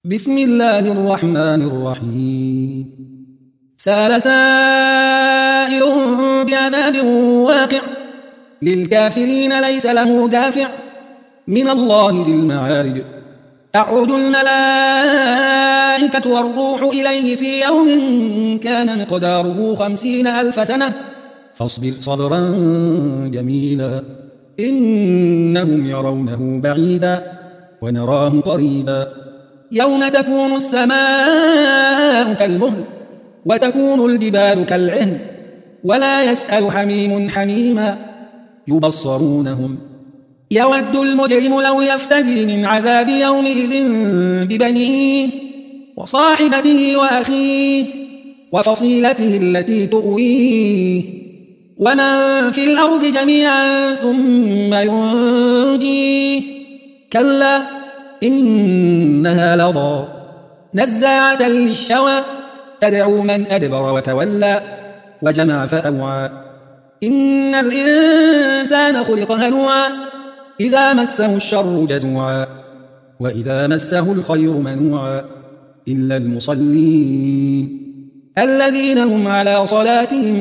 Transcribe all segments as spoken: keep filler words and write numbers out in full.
بسم الله الرحمن الرحيم. سأل سائل بعذاب واقع للكافرين ليس له دافع من الله ذي المعارج. تعرج الملائكة والروح إليه في يوم كان مقداره خمسين ألف سنة فاصبر صبرا جميلا إنهم يرونه بعيدا ونراه قريبا يوم تكون السماء كالمهل وتكون الجبال كالعهن ولا يسأل حميم حميما يبصرونهم يود المجرم لو يفتدي من عذاب يومئذ ببنيه وصاحبته وأخيه وفصيلته التي تؤويه ومن في الأرض جميعا ثم ينجيه كلا إنها لظى نزاعة للشوى تدعو من أدبر وتولى وجمع فأوعى إن الإنسان خلق هلوعا إذا مسه الشر جزوعا وإذا مسه الخير منوعا إلا المصلين الذين هم على صلاتهم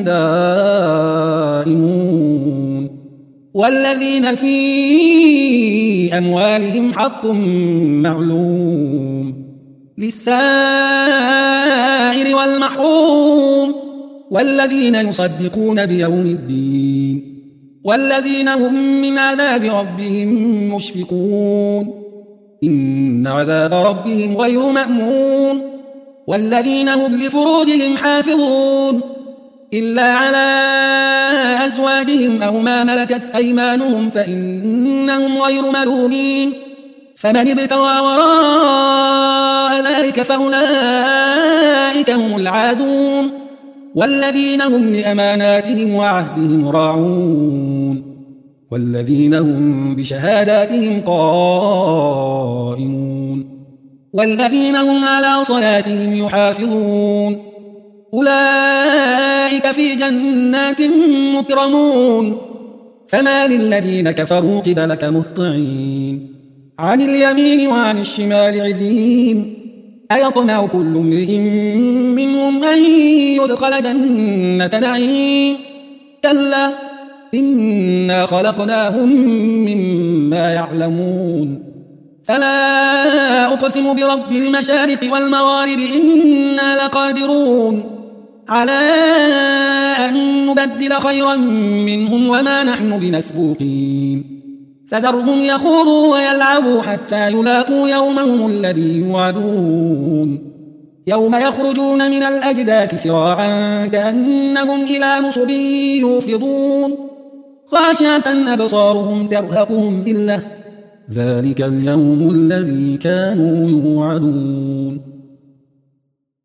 دائمون والذين في أموالهم حق معلوم للسائل والمحروم والذين يصدقون بيوم الدين والذين هم من عذاب ربهم مشفقون إن عذاب ربهم غير مأمون والذين هم لفروجهم حافظون إلا على أزواجهم أو ما ملكت أيمانهم فإنهم غير ملومين فمن ابتغى وراء ذلك فأولئك هم العادون والذين هم لأماناتهم وعهدهم راعون والذين هم بشهاداتهم قائمون والذين هم على صلاتهم يحافظون أولئك في جنات مكرمون فما للذين كفروا قبلك مهطعين عن اليمين وعن الشمال عزين أيطمع كل امرئ منهم أن يدخل جنة نعيم كلا إنا خلقناهم مما يعلمون فلا أقسم برب المشارق والمغارب إنا لقادرون على أن نبدل خيرا منهم وما نحن بمسبوقين فذرهم يخوضوا ويلعبوا حتى يلاقوا يومهم الذي يوعدون يوم يخرجون من الأجداث سراعا كأنهم إلى نصب يوفضون خاشعة أبصارهم ترهقهم ذلة ذلك اليوم الذي كانوا يوعدون